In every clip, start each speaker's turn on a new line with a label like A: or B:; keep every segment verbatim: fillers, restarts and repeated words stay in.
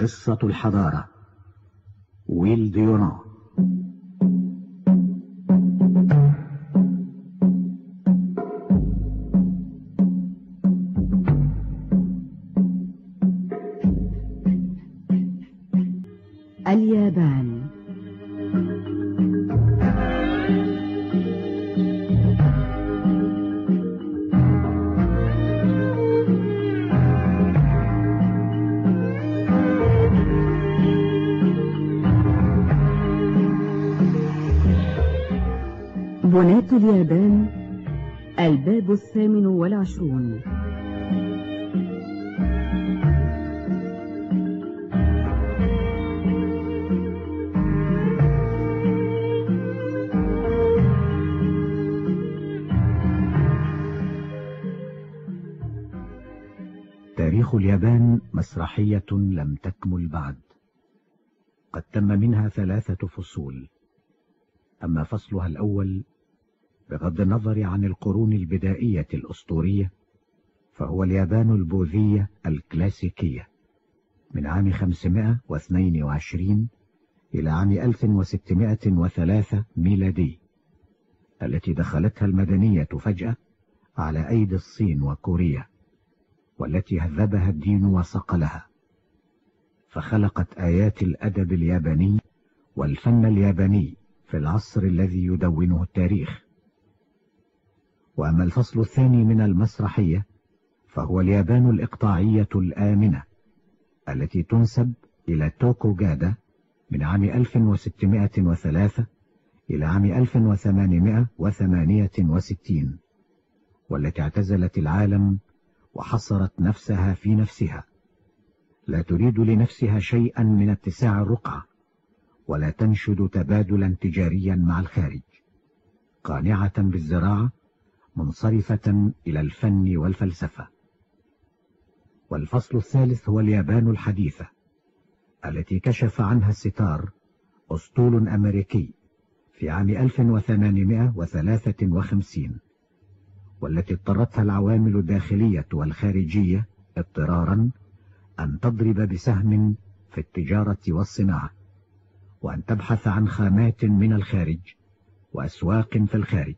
A: قصة الحضارة. ويل ديوران.
B: اليابان. بنات اليابان، الباب الثامن والعشرون.
A: تاريخ اليابان مسرحية لم تكمل بعد، قد تم منها ثلاثة فصول. أما فصلها الأول بغض النظر عن القرون البدائية الأسطورية فهو اليابان البوذية الكلاسيكية من عام خمسمائة واثنين وعشرين إلى عام ألف وستمائة وثلاثة ميلادي، التي دخلتها المدنية فجأة على أيدي الصين وكوريا، والتي هذبها الدين وصقلها، فخلقت آيات الأدب الياباني والفن الياباني في العصر الذي يدونه التاريخ. وأما الفصل الثاني من المسرحية فهو اليابان الإقطاعية الآمنة التي تنسب إلى توكوغادا من عام ألف وستمائة وثلاثة إلى عام ألف وثمانمائة وثمانية وستين، والتي اعتزلت العالم وحصرت نفسها في نفسها، لا تريد لنفسها شيئا من اتساع الرقعة، ولا تنشد تبادلا تجاريا مع الخارج، قانعة بالزراعة منصرفة إلى الفن والفلسفة. والفصل الثالث هو اليابان الحديثة التي كشف عنها الستار أسطول أمريكي في عام ألف وثمانمائة وثلاثة وخمسين، والتي اضطرتها العوامل الداخلية والخارجية اضطرارا أن تضرب بسهم في التجارة والصناعة، وأن تبحث عن خامات من الخارج وأسواق في الخارج،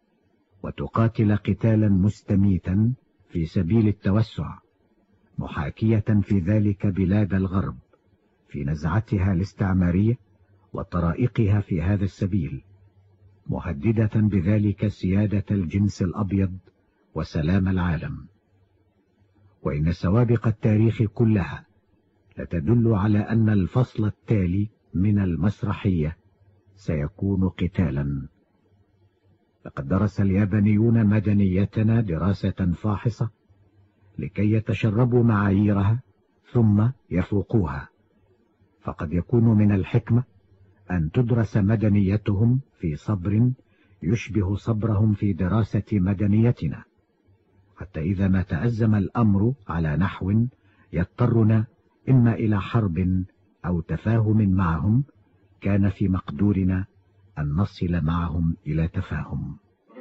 A: وتقاتل قتالا مستميتا في سبيل التوسع، محاكية في ذلك بلاد الغرب في نزعتها الاستعمارية وطرائقها في هذا السبيل، مهددة بذلك سيادة الجنس الأبيض وسلام العالم. وإن سوابق التاريخ كلها لتدل على أن الفصل التالي من المسرحية سيكون قتالا. لقد درس اليابانيون مدنيتنا دراسة فاحصة لكي يتشربوا معاييرها ثم يفوقوها، فقد يكون من الحكمة أن تدرس مدنيتهم في صبر يشبه صبرهم في دراسة مدنيتنا، حتى إذا ما تأزم الأمر على نحو يضطرنا إما إلى حرب أو تفاهم معهم كان في مقدورنا أن نصل معهم إلى تفاهم.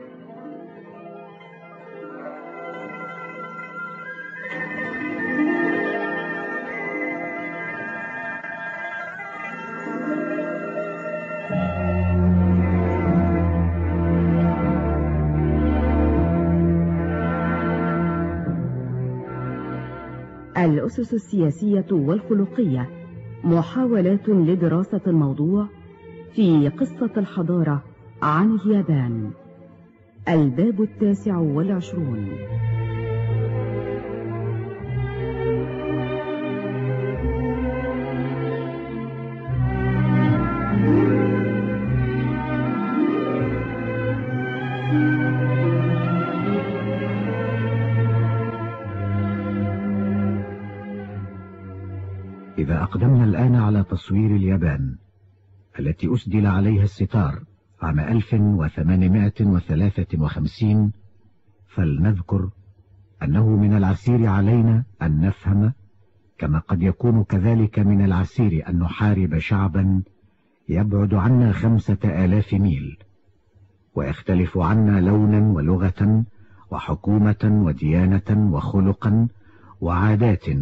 B: الأسس السياسية والخلقية، محاولات لدراسة الموضوع في قصة الحضارة عن اليابان. الباب التاسع والعشرون.
A: إذا أقدمنا الآن على تصوير اليابان التي أسدل عليها الستار عام ألف وثمانمائة وثلاثة وخمسين، فلنذكر أنه من العسير علينا أن نفهم، كما قد يكون كذلك من العسير أن نحارب شعبا يبعد عنا خمسة آلاف ميل، ويختلف عنا لونا ولغة وحكومة وديانة وخلقا وعادات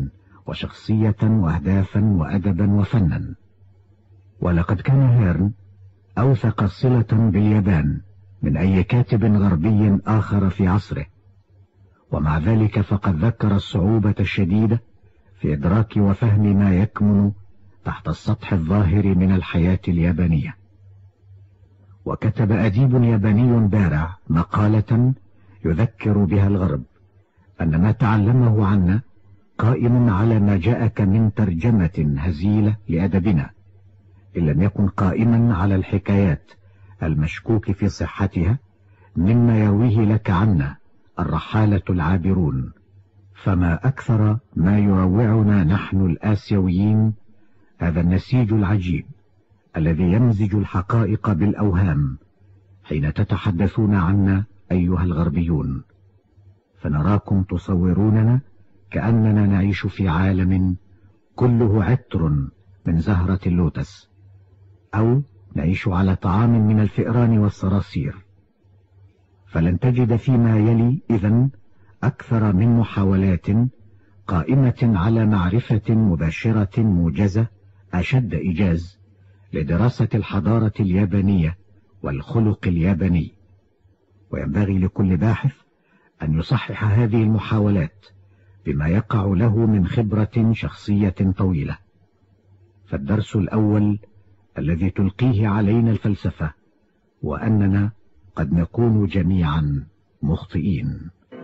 A: وشخصية وأهدافا وأدبا وفنا. ولقد كان هيرن أوثق صلة باليابان من أي كاتب غربي آخر في عصره، ومع ذلك فقد ذكر الصعوبة الشديدة في إدراك وفهم ما يكمن تحت السطح الظاهر من الحياة اليابانية. وكتب أديب ياباني بارع مقالة يذكر بها الغرب أن ما تعلمه عنا قائم على ما جاءك من ترجمة هزيلة لأدبنا، إن لم يكن قائما على الحكايات المشكوك في صحتها مما يرويه لك عنا الرحالة العابرون. فما أكثر ما يروعنا نحن الآسيويين هذا النسيج العجيب الذي يمزج الحقائق بالأوهام حين تتحدثون عنا أيها الغربيون، فنراكم تصوروننا كأننا نعيش في عالم كله عطر من زهرة اللوتس، أو نعيش على طعام من الفئران والصراصير. فلن تجد فيما يلي إذن أكثر من محاولات قائمة على معرفة مباشرة موجزة أشد إيجاز لدراسة الحضارة اليابانية والخلق الياباني. وينبغي لكل باحث أن يصحح هذه المحاولات بما يقع له من خبرة شخصية طويلة. فالدرس الأول الذي تلقيه علينا الفلسفة وأننا قد نكون جميعا مخطئين.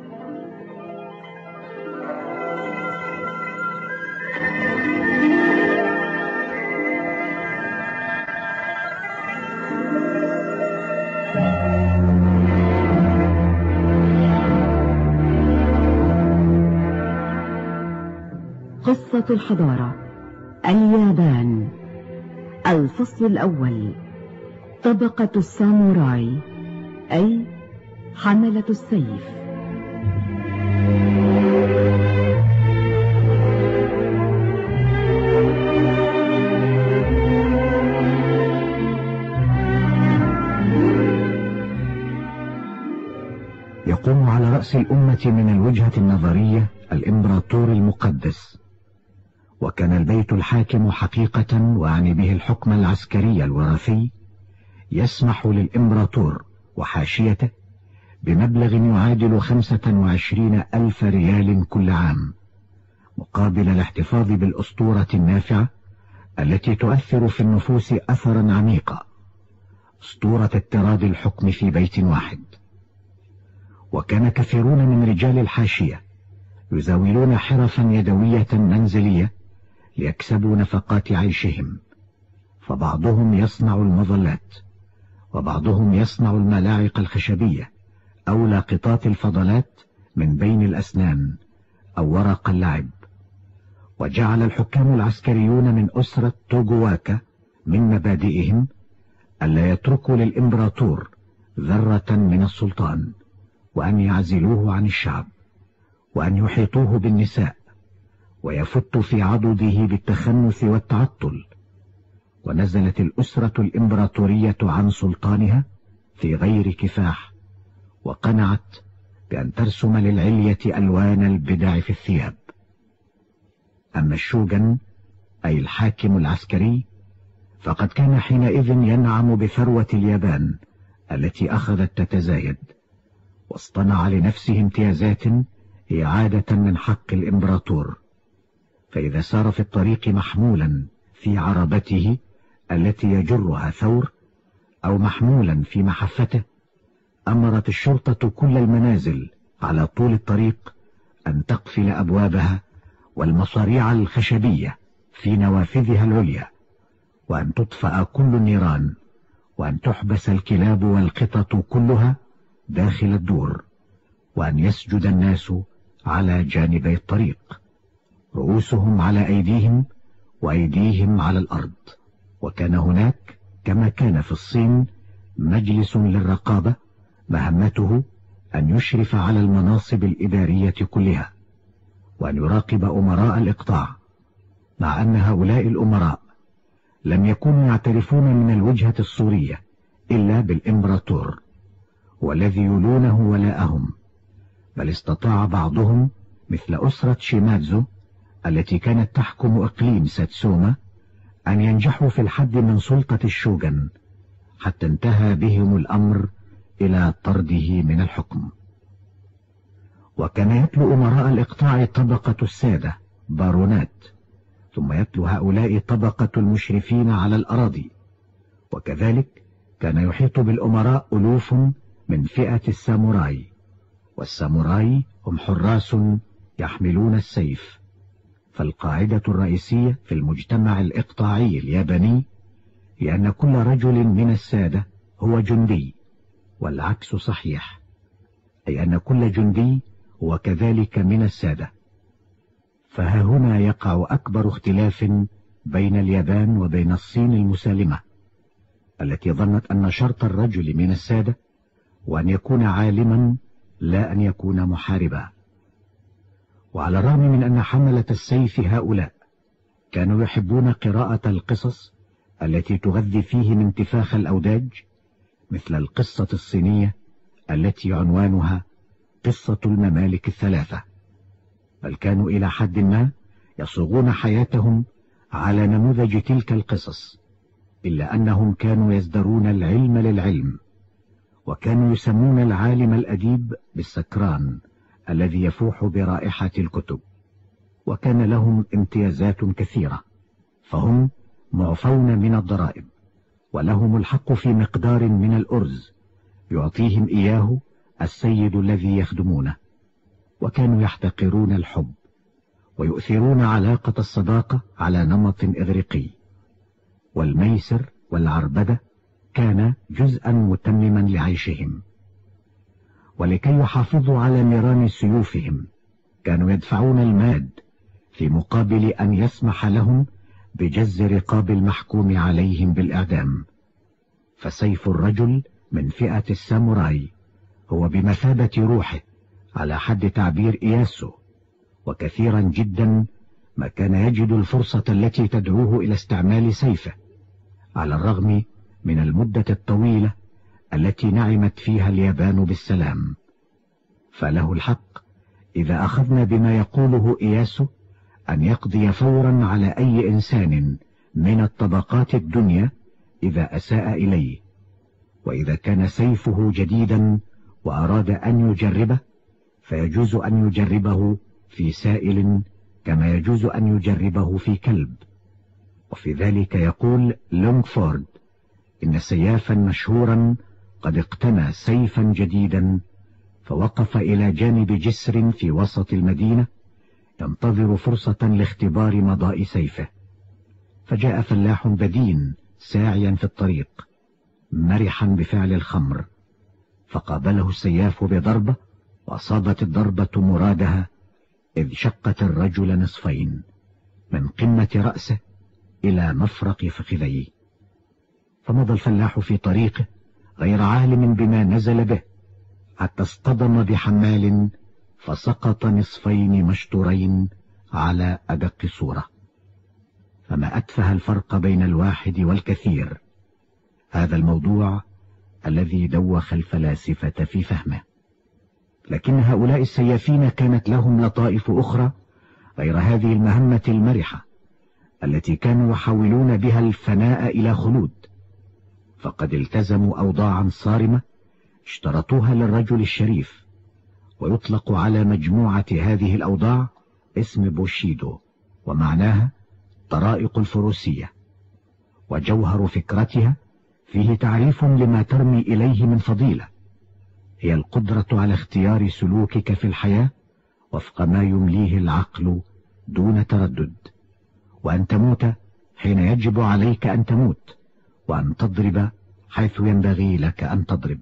B: قصة الحضارة اليابان. الفصل الأول: طبقة الساموراي، أي حملة السيف.
A: يقوم على رأس الأمة من الوجهة النظرية الإمبراطور المقدس، وكان البيت الحاكم حقيقة، وأعني به الحكم العسكري الوراثي، يسمح للإمبراطور وحاشيته بمبلغ يعادل خمسة وعشرين ألف ريال كل عام، مقابل الاحتفاظ بالأسطورة النافعة التي تؤثر في النفوس أثرا عميقا، أسطورة اضطراد الحكم في بيت واحد. وكان كثيرون من رجال الحاشية يزاولون حرفا يدوية منزلية ليكسبوا نفقات عيشهم، فبعضهم يصنع المظلات، وبعضهم يصنع الملاعق الخشبية أو لاقطات الفضلات من بين الأسنان أو ورق اللعب. وجعل الحكام العسكريون من أسرة توغواكا من مبادئهم ألا يتركوا للإمبراطور ذرة من السلطان، وأن يعزلوه عن الشعب، وأن يحيطوه بالنساء، ويفت في عضده بالتخنث والتعطل. ونزلت الأسرة الإمبراطورية عن سلطانها في غير كفاح، وقنعت بأن ترسم للعلية ألوان البدع في الثياب. أما الشوغن أي الحاكم العسكري فقد كان حينئذ ينعم بثروة اليابان التي أخذت تتزايد، واصطنع لنفسه امتيازات هي عادة من حق الإمبراطور. فإذا سار في الطريق محمولا في عربته التي يجرها ثور، أو محمولا في محفته، أمرت الشرطة كل المنازل على طول الطريق أن تقفل أبوابها والمصاريع الخشبية في نوافذها العليا، وأن تطفأ كل النيران، وأن تحبس الكلاب والقطط كلها داخل الدور، وأن يسجد الناس على جانبي الطريق، رؤوسهم على أيديهم وأيديهم على الأرض. وكان هناك كما كان في الصين مجلس للرقابة مهمته أن يشرف على المناصب الإدارية كلها، وأن يراقب أمراء الإقطاع، مع أن هؤلاء الأمراء لم يكونوا يعترفون من الوجهة الصورية إلا بالإمبراطور والذي يلونه ولاءهم، بل استطاع بعضهم مثل أسرة شيمادزو التي كانت تحكم إقليم ساتسوما أن ينجحوا في الحد من سلطة الشوغن، حتى انتهى بهم الأمر إلى طرده من الحكم. وكان يتلو أمراء الإقطاع طبقة السادة بارونات، ثم يتلو هؤلاء طبقة المشرفين على الأراضي، وكذلك كان يحيط بالأمراء ألوف من فئة الساموراي، والساموراي هم حراس يحملون السيف. فالقاعدة الرئيسية في المجتمع الإقطاعي الياباني هي أن كل رجل من السادة هو جندي، والعكس صحيح، أي أن كل جندي هو كذلك من السادة. فها هنا يقع أكبر اختلاف بين اليابان وبين الصين المسالمة، التي ظنت أن شرط الرجل من السادة وأن يكون عالما لا أن يكون محاربا. وعلى الرغم من أن حملة السيف هؤلاء كانوا يحبون قراءة القصص التي تغذي فيهم انتفاخ الأوداج، مثل القصة الصينية التي عنوانها قصة الممالك الثلاثة، بل كانوا إلى حد ما يصوغون حياتهم على نموذج تلك القصص، إلا أنهم كانوا يزدرون العلم للعلم، وكانوا يسمون العالم الأديب بالسكران الذي يفوح برائحة الكتب. وكان لهم امتيازات كثيرة، فهم معفون من الضرائب، ولهم الحق في مقدار من الأرز يعطيهم إياه السيد الذي يخدمونه. وكانوا يحتقرون الحب، ويؤثرون علاقة الصداقة على نمط إغريقي. والميسر والعربدة كان جزءا متمما لعيشهم. ولكي يحافظوا على نيران سيوفهم كانوا يدفعون الماد في مقابل أن يسمح لهم بجز رقاب المحكوم عليهم بالإعدام. فسيف الرجل من فئة الساموراي هو بمثابة روحه على حد تعبير إياسو، وكثيرا جدا ما كان يجد الفرصة التي تدعوه إلى استعمال سيفه، على الرغم من المدة الطويلة التي نعمت فيها اليابان بالسلام. فله الحق إذا أخذنا بما يقوله إياسو أن يقضي فورا على أي إنسان من الطبقات الدنيا إذا أساء إليه، وإذا كان سيفه جديدا وأراد أن يجربه فيجوز أن يجربه في سائل كما يجوز أن يجربه في كلب. وفي ذلك يقول لونغفورد إن سيافا مشهورا قد اقتنى سيفا جديدا، فوقف إلى جانب جسر في وسط المدينة ينتظر فرصة لاختبار مضاء سيفه، فجاء فلاح بدين ساعيا في الطريق مرحا بفعل الخمر، فقابله السياف بضربة، وأصابت الضربة مرادها إذ شقت الرجل نصفين من قمة رأسه إلى مفرق فخذيه. فمضى الفلاح في طريقه غير عالم بما نزل به، حتى اصطدم بحمال فسقط نصفين مشطورين على أدق صورة. فما أتفه الفرق بين الواحد والكثير، هذا الموضوع الذي دوخ الفلاسفة في فهمه. لكن هؤلاء السيافين كانت لهم لطائف أخرى غير هذه المهمة المرحة التي كانوا يحاولون بها الفناء إلى خلود. فقد التزموا أوضاعا صارمة اشترطوها للرجل الشريف، ويطلق على مجموعة هذه الأوضاع اسم بوشيدو، ومعناها طرائق الفروسية. وجوهر فكرتها فيه تعريف لما ترمي إليه من فضيلة، هي القدرة على اختيار سلوكك في الحياة وفق ما يمليه العقل دون تردد، وأن تموت حين يجب عليك أن تموت، وأن تضرب حيث ينبغي لك أن تضرب.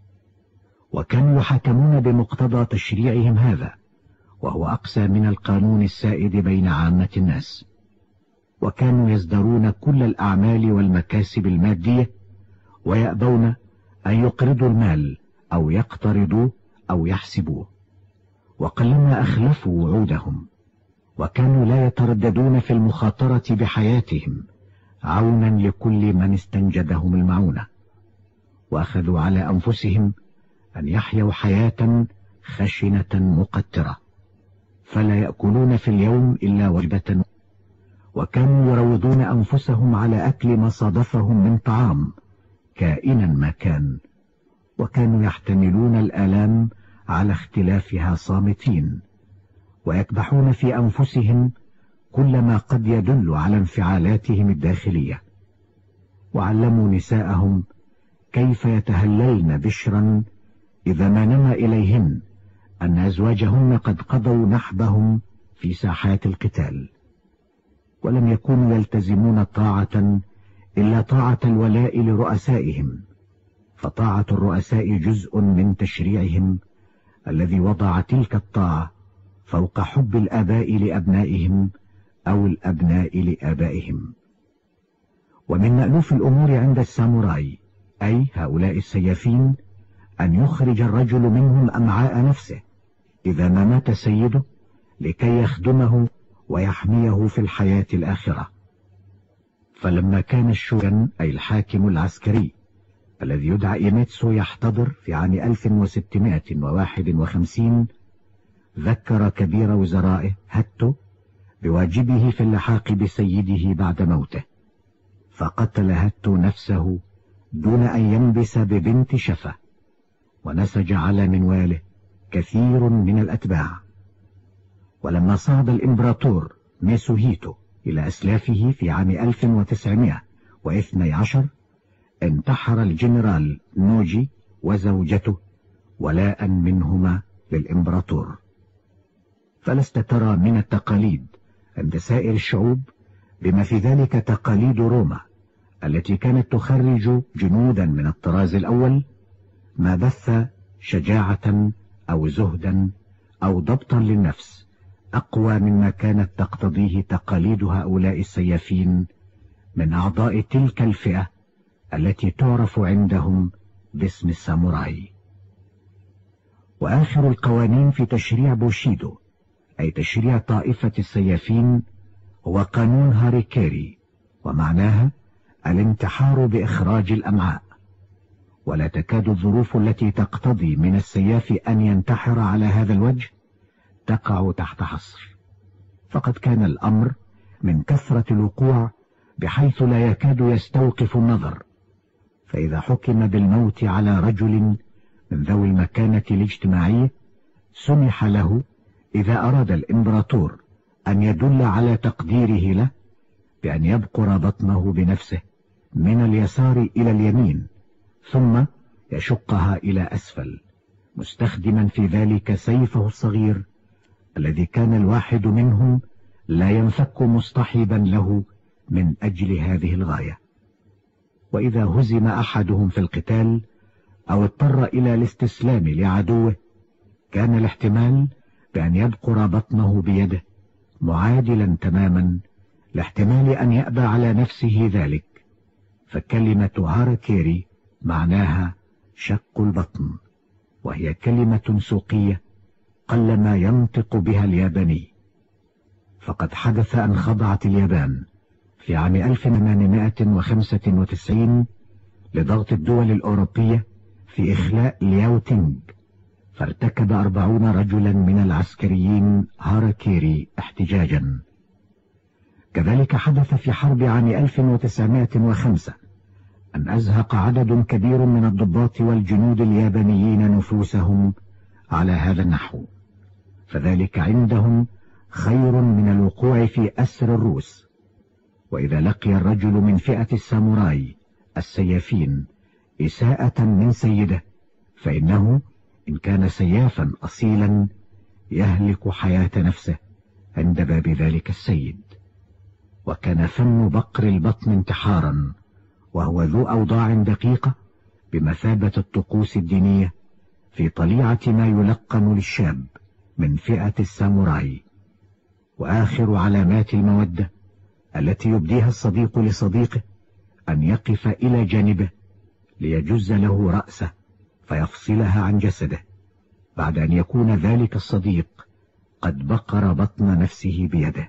A: وكانوا يحاكمون بمقتضى تشريعهم هذا، وهو أقسى من القانون السائد بين عامة الناس. وكانوا يزدرون كل الأعمال والمكاسب المادية، ويأبون أن يقرضوا المال أو يقترضوه أو يحسبوه، وقلما أخلفوا وعودهم، وكانوا لا يترددون في المخاطرة بحياتهم عونا لكل من استنجدهم المعونة، وأخذوا على أنفسهم أن يحيوا حياة خشنة مقترة. فلا يأكلون في اليوم إلا وجبة، وكانوا يروضون أنفسهم على أكل ما صادفهم من طعام كائنا ما كان، وكانوا يحتملون الآلام على اختلافها صامتين، ويكبحون في أنفسهم كل ما قد يدل على انفعالاتهم الداخلية. وعلموا نساءهم كيف يتهللن بشرا إذا ما نما إليهن أن أزواجهن قد قضوا نحبهم في ساحات القتال، ولم يكونوا يلتزمون طاعة إلا طاعة الولاء لرؤسائهم، فطاعة الرؤساء جزء من تشريعهم الذي وضع تلك الطاعة فوق حب الآباء لأبنائهم أو الأبناء لآبائهم. ومن مألوف الأمور عند الساموراي، أي هؤلاء السيافين، أن يخرج الرجل منهم أمعاء نفسه إذا ما مات سيده لكي يخدمه ويحميه في الحياة الآخرة. فلما كان الشوغن أي الحاكم العسكري الذي يدعى إيميتسو يحتضر في عام ألف وستمائة وواحد وخمسين، ذكر كبير وزرائه هاتو بواجبه في اللحاق بسيده بعد موته، فقتل هاتو نفسه دون أن ينبس ببنت شفة، ونسج على منواله كثير من الأتباع. ولما صعد الإمبراطور ميسوهيتو إلى أسلافه في عام ألف وتسعمائة واثني عشر، انتحر الجنرال نوجي وزوجته ولاء منهما للإمبراطور. فلست ترى من التقاليد عند سائر الشعوب بما في ذلك تقاليد روما التي كانت تخرج جنودا من الطراز الأول ما بث شجاعة أو زهدا أو ضبطا للنفس أقوى مما كانت تقتضيه تقاليد هؤلاء السيافين من أعضاء تلك الفئة التي تعرف عندهم باسم الساموراي. وآخر القوانين في تشريع بوشيدو أي تشريع طائفة السيافين هو قانون هاريكيري، ومعناها الانتحار بإخراج الأمعاء. ولا تكاد الظروف التي تقتضي من السياف أن ينتحر على هذا الوجه تقع تحت حصر، فقد كان الأمر من كثرة الوقوع بحيث لا يكاد يستوقف النظر. فإذا حكم بالموت على رجل من ذوي المكانة الاجتماعية، سمح له إذا أراد الإمبراطور أن يدل على تقديره له بأن يبقر بطنه بنفسه من اليسار إلى اليمين، ثم يشقها إلى أسفل، مستخدما في ذلك سيفه الصغير الذي كان الواحد منهم لا ينفك مصطحبا له من أجل هذه الغاية. وإذا هزم أحدهم في القتال أو اضطر إلى الاستسلام لعدوه، كان الاحتمال بأن يبقر بطنه بيده معادلا تماما لاحتمال أن يأبى على نفسه ذلك. فكلمة هاراكيري معناها شق البطن، وهي كلمة سوقية قلما ينطق بها الياباني. فقد حدث أن خضعت اليابان في عام ألف وثمانمائة وخمسة وتسعين لضغط الدول الأوروبية في إخلاء لياو تينغ، فارتكب أربعون رجلا من العسكريين هاراكيري احتجاجا. كذلك حدث في حرب عام ألف وتسعمائة وخمسة أن أزهق عدد كبير من الضباط والجنود اليابانيين نفوسهم على هذا النحو، فذلك عندهم خير من الوقوع في أسر الروس. وإذا لقي الرجل من فئة الساموراي السيافين إساءة من سيده، فإنه إن كان سيافا أصيلا يهلك حياة نفسه عند باب ذلك السيد. وكان فن بقر البطن انتحارا، وهو ذو أوضاع دقيقة بمثابة الطقوس الدينية في طليعة ما يلقن للشاب من فئة الساموراي. وآخر علامات المودة التي يبديها الصديق لصديقه أن يقف إلى جانبه ليجز له رأسه فيفصلها عن جسده، بعد أن يكون ذلك الصديق قد بقر بطن نفسه بيده.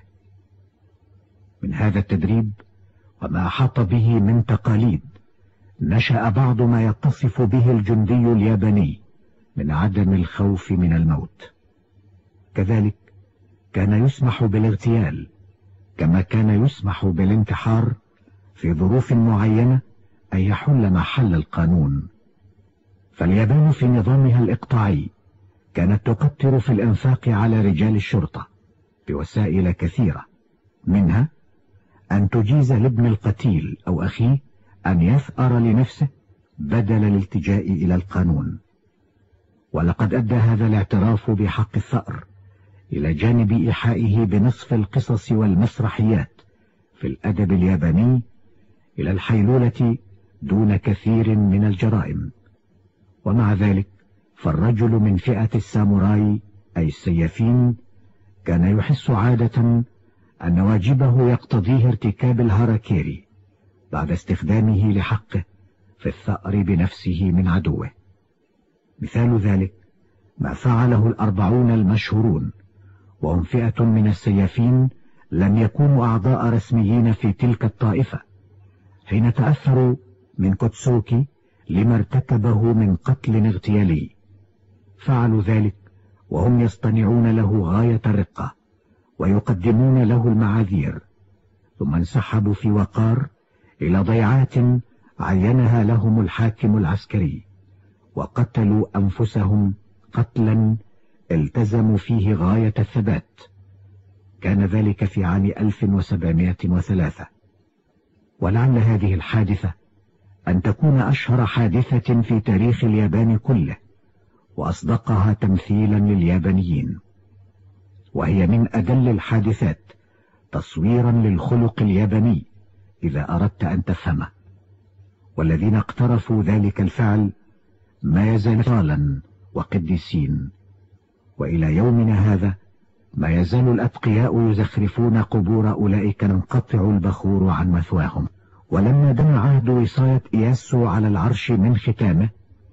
A: من هذا التدريب وما أحاط به من تقاليد نشأ بعض ما يتصف به الجندي الياباني من عدم الخوف من الموت. كذلك كان يسمح بالاغتيال، كما كان يسمح بالانتحار في ظروف معينة أن يحل محل القانون. فاليابان في نظامها الإقطاعي كانت تقتر في الإنفاق على رجال الشرطة بوسائل كثيرة، منها أن تجيز لابن القتيل أو أخيه أن يثأر لنفسه بدل الالتجاء إلى القانون. ولقد أدى هذا الاعتراف بحق الثأر إلى جانب إيحائه بنصف القصص والمسرحيات في الأدب الياباني إلى الحيلولة دون كثير من الجرائم. ومع ذلك فالرجل من فئة الساموراي أي السيافين كان يحس عادة أن واجبه يقتضيه ارتكاب الهاراكيري بعد استخدامه لحقه في الثأر بنفسه من عدوه. مثال ذلك ما فعله الأربعون المشهورون، وهم فئة من السيافين لم يكونوا أعضاء رسميين في تلك الطائفة، حين تأثروا من كوتسوكي لما ارتكبه من قتل اغتيالي. فعلوا ذلك وهم يصطنعون له غاية الرقة ويقدمون له المعاذير، ثم انسحبوا في وقار إلى ضيعات عينها لهم الحاكم العسكري، وقتلوا أنفسهم قتلا التزموا فيه غاية الثبات. كان ذلك في عام ألف وسبعمائة وثلاثة. ولعل هذه الحادثة أن تكون أشهر حادثة في تاريخ اليابان كله، وأصدقها تمثيلا لليابانيين، وهي من أدل الحادثات تصويرا للخلق الياباني إذا أردت أن تفهمه. والذين اقترفوا ذلك الفعل ما يزال أطفالا وقديسين، وإلى يومنا هذا ما يزال الأتقياء يزخرفون قبور أولئك ينقطع البخور عن مثواهم. ولما دنا عهد وصاية إياسو على العرش من ختامه،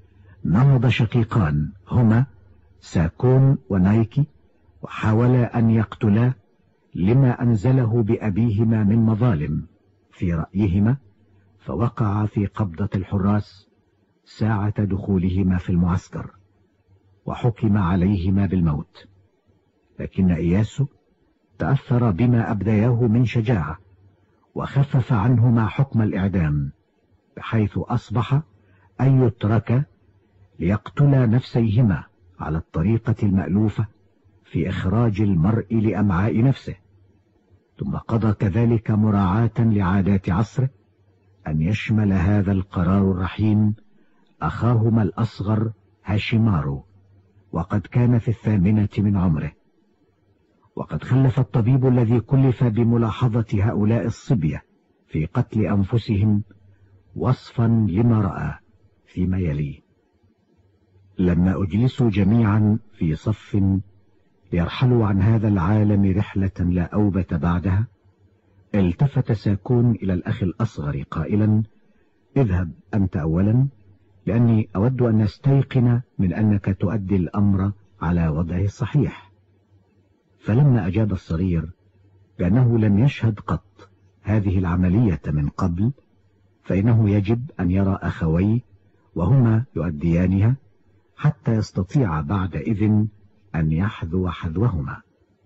A: نهض شقيقان هما ساكون ونايكي وحاولا أن يقتلا لما أنزله بأبيهما من مظالم في رأيهما، فوقع في قبضة الحراس ساعة دخولهما في المعسكر، وحكم عليهما بالموت. لكن إياسو تأثر بما أبدياه من شجاعة، وخفف عنهما حكم الإعدام، بحيث أصبح أن يترك ليقتلا نفسيهما على الطريقة المألوفة في إخراج المرء لأمعاء نفسه. ثم قضى كذلك مراعاة لعادات عصره أن يشمل هذا القرار الرحيم أخاهما الأصغر هاشيمارو، وقد كان في الثامنة من عمره. وقد خلف الطبيب الذي كلف بملاحظة هؤلاء الصبية في قتل أنفسهم وصفا لما رأى فيما يليه. لما أجلسوا جميعا في صف ليرحلوا عن هذا العالم رحلة لا أوبة بعدها، التفت ساكون إلى الأخ الأصغر قائلا: اذهب أنت أولا، لأني أود أن نستيقن من أنك تؤدي الأمر على وضعه الصحيح. فلما أجاب الصغير بأنه لم يشهد قط هذه العملية من قبل، فإنه يجب أن يرى أخويه وهما يؤديانها حتى يستطيع بعد إذن أن يحذو حذوهما.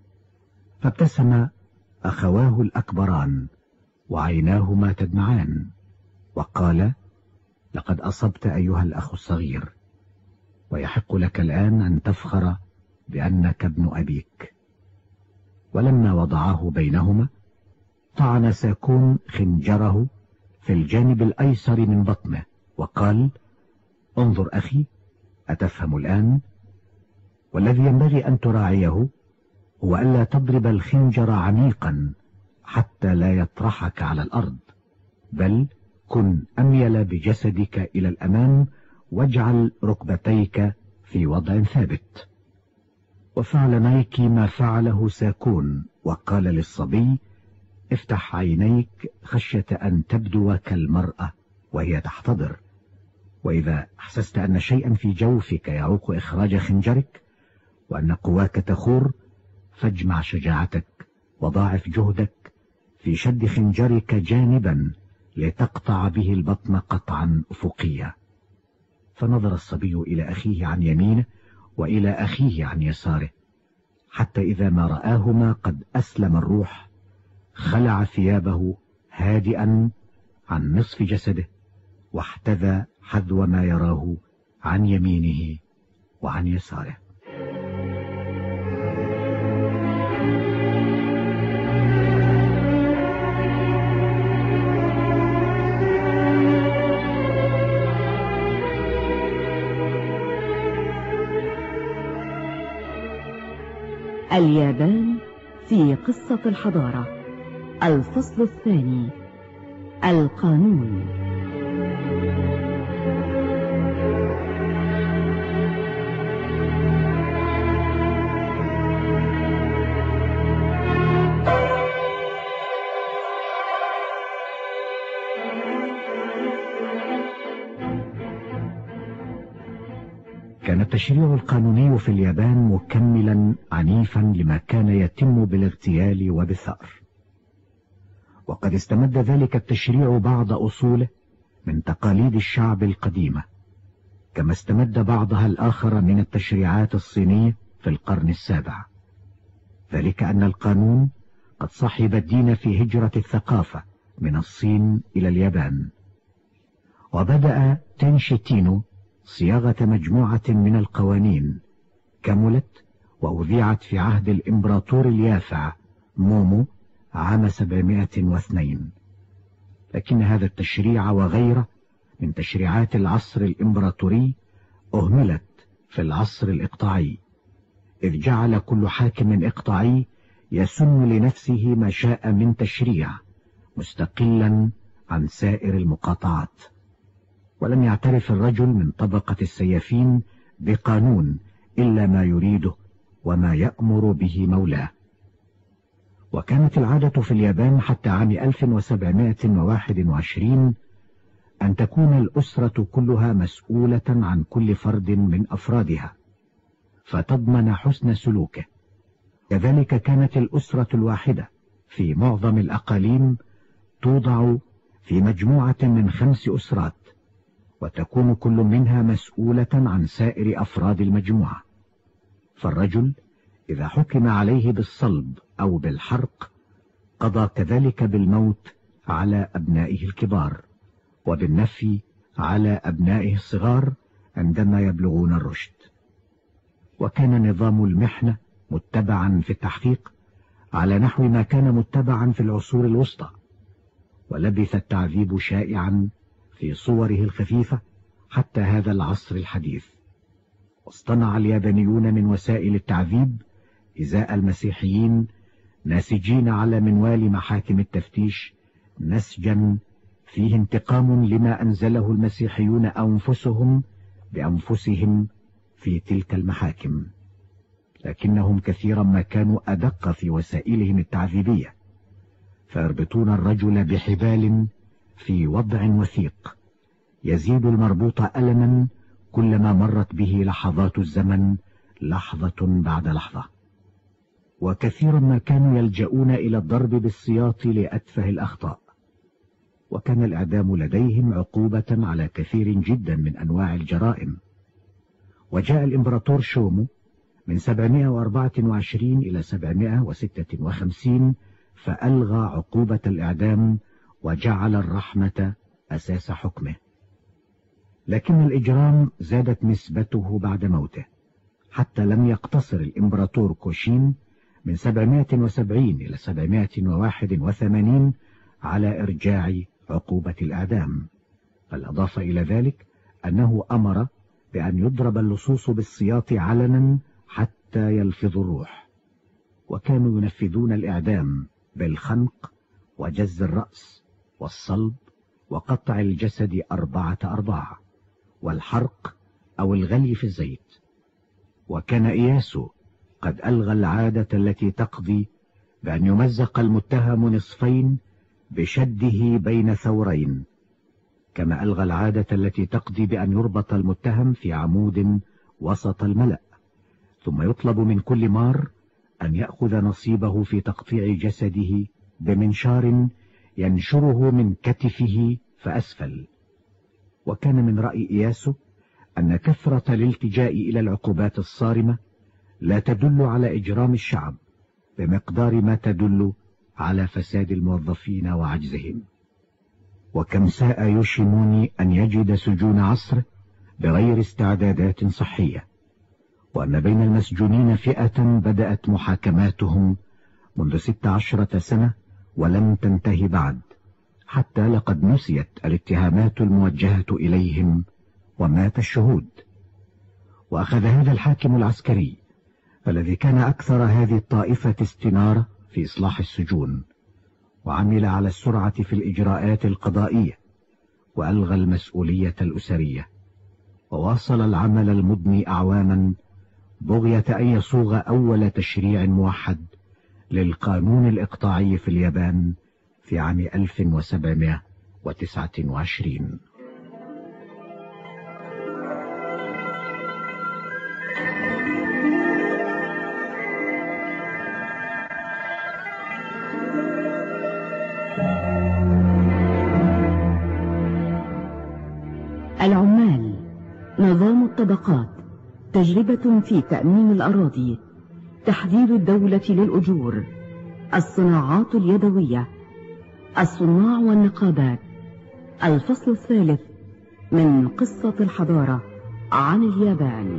A: فابتسم أخواه الأكبران وعيناهما تدمعان، وقال: لقد أصبت أيها الأخ الصغير، ويحق لك الآن أن تفخر بأنك ابن أبيك. ولما وضعاه بينهما طعن ساكون خنجره في الجانب الأيسر من بطنه، وقال: انظر أخي، أتفهم الآن؟ والذي ينبغي أن تراعيه هو ألا تضرب الخنجر عميقا حتى لا يطرحك على الأرض، بل كن أميل بجسدك إلى الأمام، واجعل ركبتيك في وضع ثابت. وفعل نايكي ما فعله ساكون، وقال للصبي: افتح عينيك خشية أن تبدو كالمرأة وهي تحتضر، وإذا أحسست أن شيئا في جوفك يعوق إخراج خنجرك وأن قواك تخور، فاجمع شجاعتك وضاعف جهدك في شد خنجرك جانبا لتقطع به البطن قطعا أفقيا. فنظر الصبي إلى أخيه عن يمينه وإلى أخيه عن يساره، حتى إذا ما رآهما قد أسلم الروح خلع ثيابه هادئا عن نصف جسده، واحتذى حذو ما يراه عن يمينه وعن يساره.
B: اليابان في قصة الحضارة، الفصل الثاني، القانون.
A: كان التشريع القانوني في اليابان مكملا عنيفا لما كان يتم بالاغتيال وبالثأر، وقد استمد ذلك التشريع بعض أصوله من تقاليد الشعب القديمة، كما استمد بعضها الآخر من التشريعات الصينية في القرن السابع. ذلك أن القانون قد صحب الدين في هجرة الثقافة من الصين إلى اليابان. وبدأ تنشيتينو صياغة مجموعة من القوانين كملت وأذيعت في عهد الإمبراطور اليافع مومو عام سبعمائة واثنين، لكن هذا التشريع وغيره من تشريعات العصر الإمبراطوري أهملت في العصر الإقطاعي، إذ جعل كل حاكم إقطاعي يسن لنفسه ما شاء من تشريع مستقلا عن سائر المقاطعات، ولم يعترف الرجل من طبقة السيافين بقانون إلا ما يريده وما يأمر به مولاه. وكانت العادة في اليابان حتى عام ألف وسبعمائة وواحد وعشرين أن تكون الأسرة كلها مسؤولة عن كل فرد من أفرادها فتضمن حسن سلوكه. كذلك كانت الأسرة الواحدة في معظم الأقاليم توضع في مجموعة من خمس أسرات، وتكون كل منها مسؤولة عن سائر أفراد المجموعة. فالرجل إذا حكم عليه بالصلب أو بالحرق قضى كذلك بالموت على أبنائه الكبار، وبالنفي على أبنائه الصغار عندما يبلغون الرشد. وكان نظام المحنة متبعا في التحقيق على نحو ما كان متبعا في العصور الوسطى، ولبث التعذيب شائعا في صوره الخفيفة حتى هذا العصر الحديث. واصطنع اليابانيون من وسائل التعذيب إزاء المسيحيين ناسجين على منوال محاكم التفتيش نسجا فيه انتقام لما أنزله المسيحيون أنفسهم بأنفسهم في تلك المحاكم، لكنهم كثيرا ما كانوا أدق في وسائلهم التعذيبية، فيربطون الرجل بحبال في وضع وثيق يزيد المربوط ألما كلما مرت به لحظات الزمن لحظة بعد لحظة. وكثيرا ما كانوا يلجؤون إلى الضرب بالسياط لأتفه الأخطاء. وكان الإعدام لديهم عقوبة على كثير جدا من أنواع الجرائم. وجاء الإمبراطور شومو من سبعمائة وأربعة وعشرين إلى سبعمائة وستة وخمسين فألغى عقوبة الإعدام وجعل الرحمة أساس حكمه. لكن الإجرام زادت نسبته بعد موته، حتى لم يقتصر الإمبراطور كوشين من سبعمائة وسبعين إلى سبعمائة وواحد وثمانين على إرجاع عقوبة الإعدام، بل أضاف إلى ذلك أنه أمر بأن يضرب اللصوص بالسياط علنا حتى يلفظوا الروح. وكانوا ينفذون الإعدام بالخنق وجز الرأس والصلب وقطع الجسد أربعة أرباع والحرق أو الغلي في الزيت. وكان إياسو قد ألغى العادة التي تقضي بأن يمزق المتهم نصفين بشده بين ثورين، كما ألغى العادة التي تقضي بأن يربط المتهم في عمود وسط الملأ، ثم يطلب من كل مار أن يأخذ نصيبه في تقطيع جسده بمنشار ينشره من كتفه فأسفل. وكان من رأي إياسو أن كثرة الالتجاء إلى العقوبات الصارمة لا تدل على إجرام الشعب بمقدار ما تدل على فساد الموظفين وعجزهم. وكم ساء يوشيموني أن يجد سجون عصر بغير استعدادات صحية، وأن بين المسجونين فئة بدأت محاكماتهم منذ ست عشرة سنة ولم تنتهي بعد، حتى لقد نسيت الاتهامات الموجهة إليهم ومات الشهود. وأخذ هذا الحاكم العسكري الذي كان أكثر هذه الطائفة استنارة في إصلاح السجون، وعمل على السرعة في الإجراءات القضائية، وألغى المسؤولية الأسرية، وواصل العمل المضني أعواما بغية أن يصوغ أول تشريع موحد للقانون الإقطاعي في اليابان في عام ألف وسبعمائة وتسعة وعشرين.
B: العمال، نظام الطبقات، تجربة في تأمين الأراضي، تحديد الدولة للأجور، الصناعات اليدوية، الصناع والنقابات. الفصل الثالث من قصة الحضارة عن اليابان.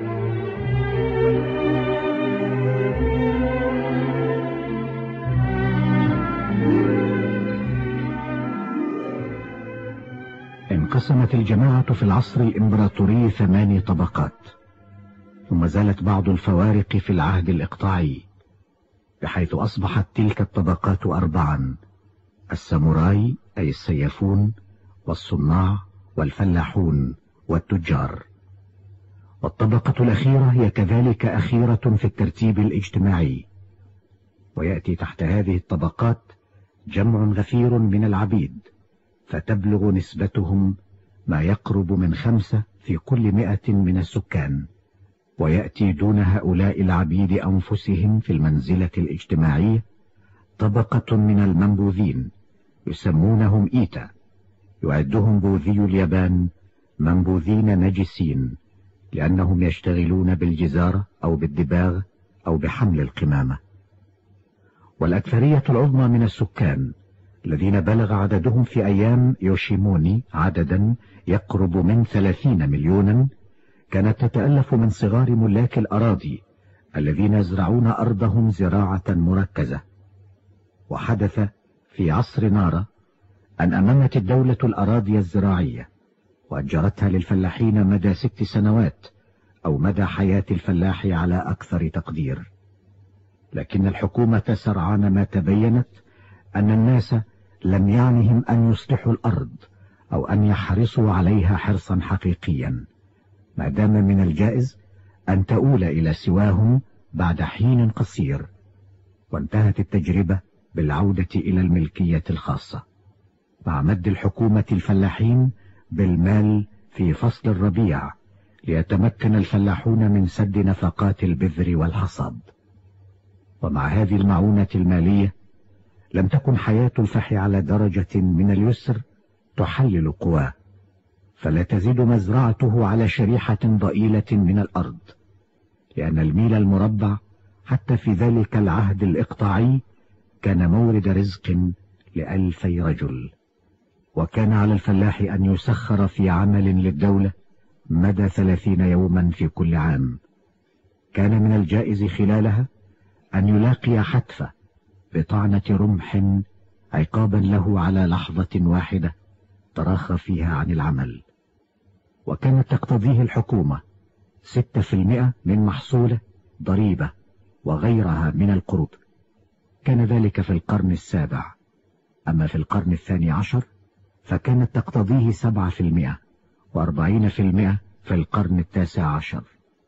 A: انقسمت الجماعة في العصر الإمبراطوري ثماني طبقات، ثم زالت بعض الفوارق في العهد الإقطاعي، بحيث أصبحت تلك الطبقات أربعا: الساموراي أي السيافون، والصناع، والفلاحون، والتجار. والطبقة الأخيرة هي كذلك أخيرة في الترتيب الاجتماعي، ويأتي تحت هذه الطبقات جمع غفير من العبيد، فتبلغ نسبتهم ما يقرب من خمسة في كل مئة من السكان. ويأتي دون هؤلاء العبيد أنفسهم في المنزلة الاجتماعية طبقة من المنبوذين يسمونهم إيتا، يعدهم بوذي اليابان منبوذين نجسين، لأنهم يشتغلون بالجزارة أو بالدباغ أو بحمل القمامة. والأكثرية العظمى من السكان الذين بلغ عددهم في أيام يوشيموني عددا يقرب من ثلاثين مليونا كانت تتألف من صغار ملاك الأراضي الذين يزرعون أرضهم زراعة مركزة. وحدث في عصر نارا أن أممت الدولة الأراضي الزراعية وأجرتها للفلاحين مدى ست سنوات، أو مدى حياة الفلاح على أكثر تقدير. لكن الحكومة سرعان ما تبينت أن الناس لم يعنهم أن يصلحوا الأرض أو أن يحرصوا عليها حرصا حقيقيا، ما دام من الجائز أن تؤول إلى سواهم بعد حين قصير. وانتهت التجربة بالعودة إلى الملكية الخاصة، مع مد الحكومة الفلاحين بالمال في فصل الربيع ليتمكن الفلاحون من سد نفقات البذر والحصاد. ومع هذه المعونة المالية لم تكن حياة الفح على درجة من اليسر تحلل قواه، فلا تزيد مزرعته على شريحة ضئيلة من الأرض، لأن الميل المربع حتى في ذلك العهد الإقطاعي كان مورد رزق لألفي رجل. وكان على الفلاح أن يسخر في عمل للدولة مدى ثلاثين يوما في كل عام. كان من الجائز خلالها أن يلاقي حتفة بطعنة رمح عقابا له على لحظة واحدة تراخى فيها عن العمل. وكانت تقتضيه الحكومة ستة في المئة من محصوله ضريبة وغيرها من القروض. كان ذلك في القرن السابع، أما في القرن الثاني عشر فكانت تقتضيه سبعة في المئة وأربعين في المئة في القرن التاسع عشر.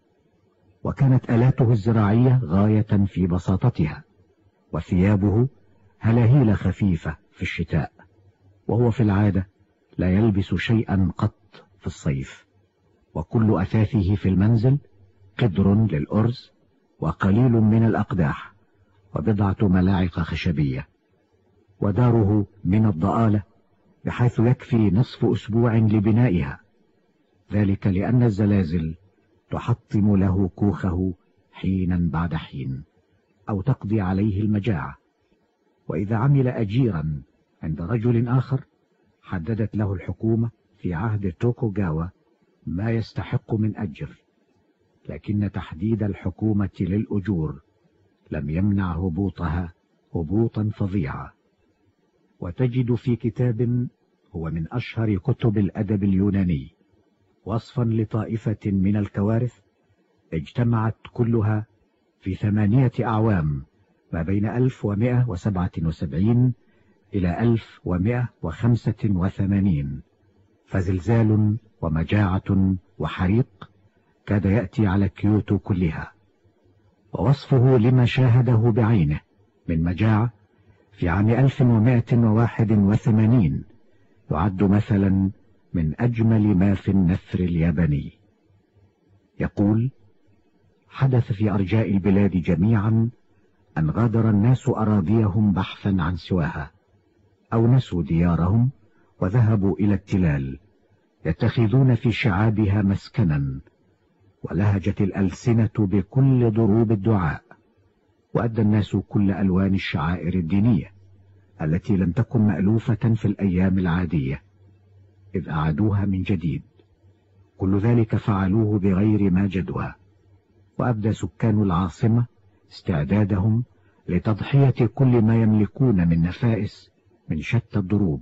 A: وكانت آلاته الزراعية غاية في بساطتها، وثيابه هلاهيل خفيفة في الشتاء، وهو في العادة لا يلبس شيئا قط في الصيف. وكل أثاثه في المنزل قدر للأرز وقليل من الأقداح وبضعة ملاعق خشبية. وداره من الضآلة بحيث يكفي نصف أسبوع لبنائها، ذلك لأن الزلازل تحطم له كوخه حينا بعد حين، أو تقضي عليه المجاعة. وإذا عمل أجيرا عند رجل آخر حددت له الحكومة في عهد توكوغاوا ما يستحق من أجر، لكن تحديد الحكومة للأجور لم يمنع هبوطها هبوطا فظيعا. وتجد في كتاب هو من أشهر كتب الأدب اليوناني وصفا لطائفة من الكوارث اجتمعت كلها في ثمانية أعوام ما بين ألف ومئة وسبعة وسبعين إلى ألف ومئة وخمسة وثمانين، فزلزال ومجاعة وحريق كاد يأتي على كيوتو كلها. ووصفه لما شاهده بعينه من مجاعة في عام ألف ومئة وواحد وثمانين يعد مثلا من أجمل ما في النثر الياباني. يقول: حدث في أرجاء البلاد جميعا أن غادر الناس أراضيهم بحثا عن سواها، أو نسوا ديارهم وذهبوا إلى التلال يتخذون في شعابها مسكنا، ولهجت الألسنة بكل ضروب الدعاء، وأدى الناس كل ألوان الشعائر الدينية التي لم تكن مألوفة في الأيام العادية، إذ أعادوها من جديد. كل ذلك فعلوه بغير ما جدوى. وأبدى سكان العاصمة استعدادهم لتضحية كل ما يملكون من نفائس من شتى الضروب،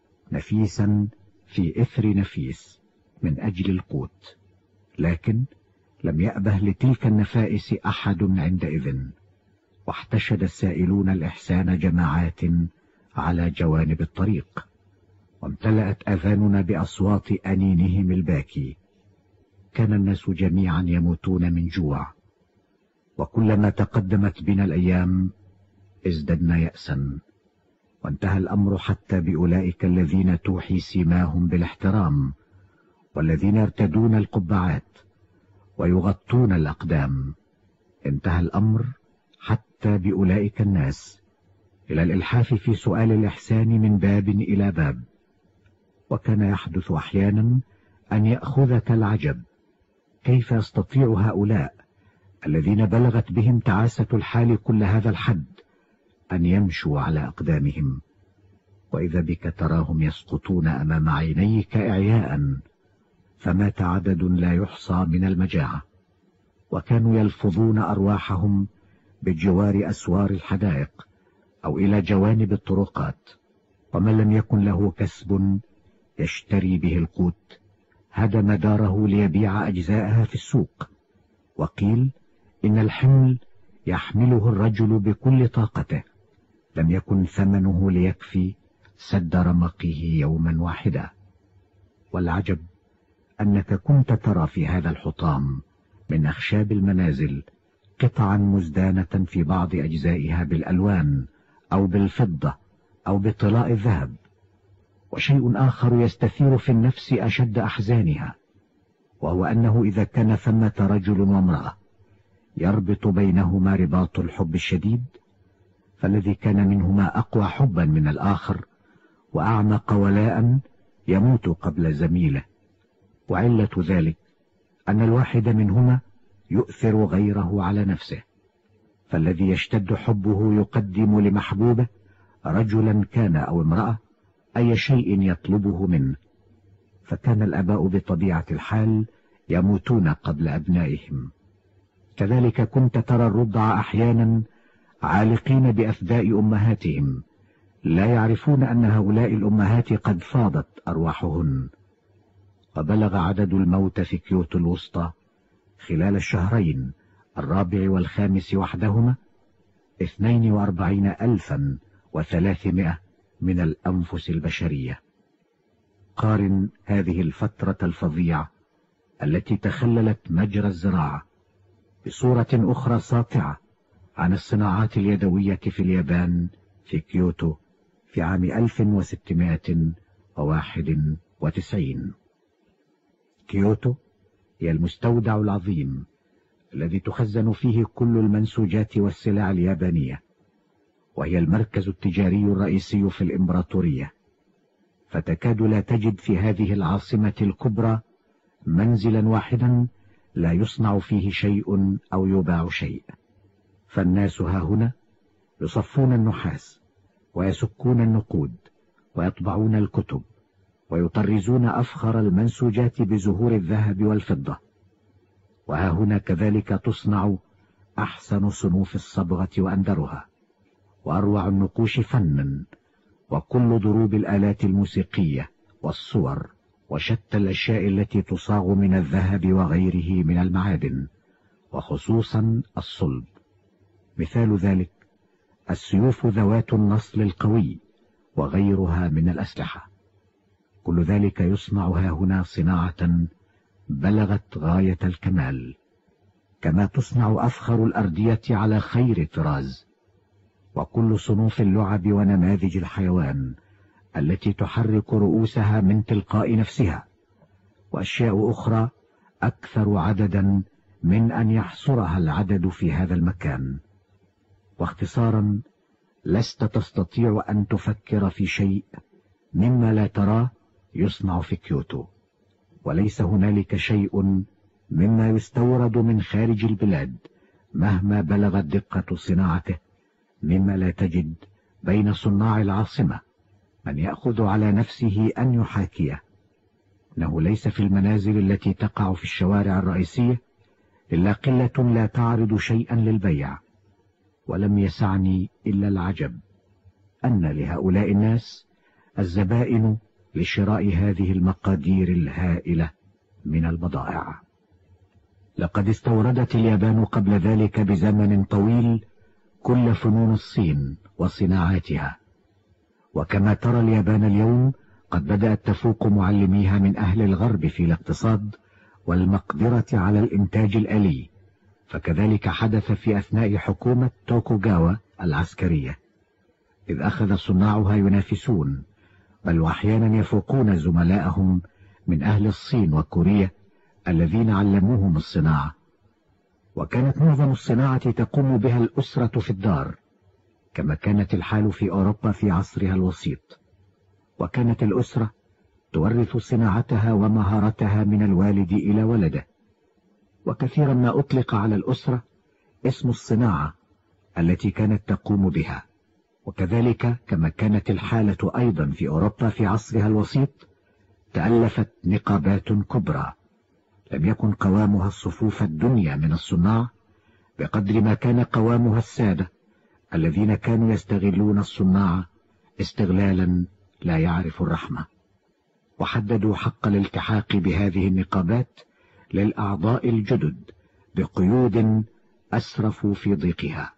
A: نفيسا في إثر نفيس، من أجل القوت. لكن لم يأبه لتلك النفائس أحد عندئذ، واحتشد السائلون الإحسان جماعات على جوانب الطريق، وامتلأت أذاننا بأصوات أنينهم الباكي. كان الناس جميعا يموتون من جوع، وكلما تقدمت بنا الأيام ازددنا يأسا، وانتهى الأمر حتى بأولئك الذين توحي سيماهم بالاحترام، والذين يرتدون القبعات ويغطون الأقدام. انتهى الأمر حتى بأولئك الناس إلى الإلحاف في سؤال الإحسان من باب إلى باب. وكان يحدث أحيانا أن يأخذك العجب، كيف يستطيع هؤلاء الذين بلغت بهم تعاسة الحال كل هذا الحد أن يمشوا على أقدامهم، وإذا بك تراهم يسقطون أمام عينيك إعياء، فمات عدد لا يحصى من المجاعة. وكانوا يلفظون أرواحهم بجوار أسوار الحدائق أو إلى جوانب الطرقات، ومن لم يكن له كسب يشتري به القوت هدم داره ليبيع أجزاءها في السوق. وقيل إن الحمل يحمله الرجل بكل طاقته، لم يكن ثمنه ليكفي سد رمقه يوما واحدا. والعجب أنك كنت ترى في هذا الحطام من أخشاب المنازل قطعا مزدانة في بعض أجزائها بالألوان أو بالفضة أو بطلاء الذهب. وشيء آخر يستثير في النفس أشد أحزانها، وهو أنه إذا كان ثمة رجل وامرأة يربط بينهما رباط الحب الشديد، فالذي كان منهما أقوى حبا من الآخر وأعمق ولاء يموت قبل زميله. وعلة ذلك أن الواحد منهما يؤثر غيره على نفسه، فالذي يشتد حبه يقدم لمحبوبه رجلا كان أو امرأة أي شيء يطلبه منه. فكان الآباء بطبيعة الحال يموتون قبل أبنائهم. كذلك كنت ترى الرضع أحيانا عالقين بأفداء أمهاتهم، لا يعرفون أن هؤلاء الأمهات قد فاضت أرواحهن. وبلغ عدد الموت في كيوتو الوسطى خلال الشهرين الرابع والخامس وحدهما اثنين وأربعين ألفا وثلاثمائة من الأنفس البشرية. قارن هذه الفترة الفظيعة التي تخللت مجرى الزراعة بصورة أخرى ساطعة عن الصناعات اليدوية في اليابان في كيوتو في عام ألف وستمائة وواحد وتسعين. كيوتو هي المستودع العظيم الذي تخزن فيه كل المنسوجات والسلع اليابانية، وهي المركز التجاري الرئيسي في الإمبراطورية، فتكاد لا تجد في هذه العاصمة الكبرى منزلا واحدا لا يصنع فيه شيء أو يباع شيء. فالناس ها هنا يصفون النحاس ويسكون النقود ويطبعون الكتب ويطرزون أفخر المنسوجات بزهور الذهب والفضة، وها هنا كذلك تصنع أحسن صنوف الصبغة وأندرها، وأروع النقوش فنا، وكل ضروب الآلات الموسيقية والصور وشتى الأشياء التي تصاغ من الذهب وغيره من المعادن، وخصوصا الصلب. مثال ذلك السيوف ذوات النصل القوي وغيرها من الأسلحة. كل ذلك يصنع ها هنا صناعة بلغت غاية الكمال، كما تصنع أفخر الأردية على خير طراز، وكل صنوف اللعب ونماذج الحيوان التي تحرك رؤوسها من تلقاء نفسها، وأشياء أخرى أكثر عددا من أن يحصرها العدد في هذا المكان. واختصارا، لست تستطيع أن تفكر في شيء مما لا تراه يصنع في كيوتو، وليس هنالك شيء مما يستورد من خارج البلاد مهما بلغت دقة صناعته مما لا تجد بين صناع العاصمة من يأخذ على نفسه أن يحاكيه. إنه ليس في المنازل التي تقع في الشوارع الرئيسية إلا قلة لا تعرض شيئا للبيع، ولم يسعني إلا العجب أن لهؤلاء الناس الزبائن لشراء هذه المقادير الهائلة من البضائع. لقد استوردت اليابان قبل ذلك بزمن طويل كل فنون الصين وصناعاتها، وكما ترى اليابان اليوم قد بدأت تفوق معلميها من أهل الغرب في الاقتصاد والمقدرة على الإنتاج الآلي، فكذلك حدث في أثناء حكومة توكوغاوا العسكرية، إذ أخذ صناعها ينافسون بل وأحيانا يفوقون زملائهم من أهل الصين وكوريا الذين علموهم الصناعة. وكانت معظم الصناعة تقوم بها الأسرة في الدار، كما كانت الحال في أوروبا في عصرها الوسيط، وكانت الأسرة تورث صناعتها ومهارتها من الوالد إلى ولده. وكثيرا ما أطلق على الأسرة اسم الصناعة التي كانت تقوم بها. وكذلك كما كانت الحالة أيضا في أوروبا في عصرها الوسيط تألفت نقابات كبرى لم يكن قوامها الصفوف الدنيا من الصناع بقدر ما كان قوامها السادة الذين كانوا يستغلون الصناع استغلالا لا يعرف الرحمة، وحددوا حق الالتحاق بهذه النقابات للأعضاء الجدد بقيود أسرفوا في ضيقها.